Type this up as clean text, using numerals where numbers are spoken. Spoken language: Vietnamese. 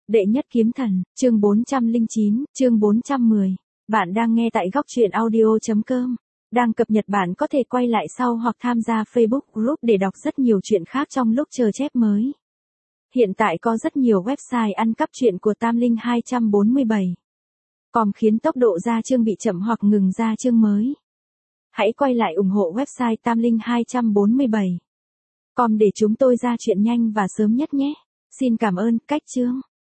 Đệ nhất kiếm thần, chương 409, chương 410. Bạn đang nghe tại góc truyện audio.com. Đang cập nhật bạn có thể quay lại sau hoặc tham gia Facebook group để đọc rất nhiều chuyện khác trong lúc chờ chép mới. Hiện tại có rất nhiều website ăn cắp truyện của Tam Linh 247. Còn khiến tốc độ ra chương bị chậm hoặc ngừng ra chương mới. Hãy quay lại ủng hộ website Tam Linh 247. Com để chúng tôi ra chuyện nhanh và sớm nhất nhé. Xin cảm ơn, cách chương.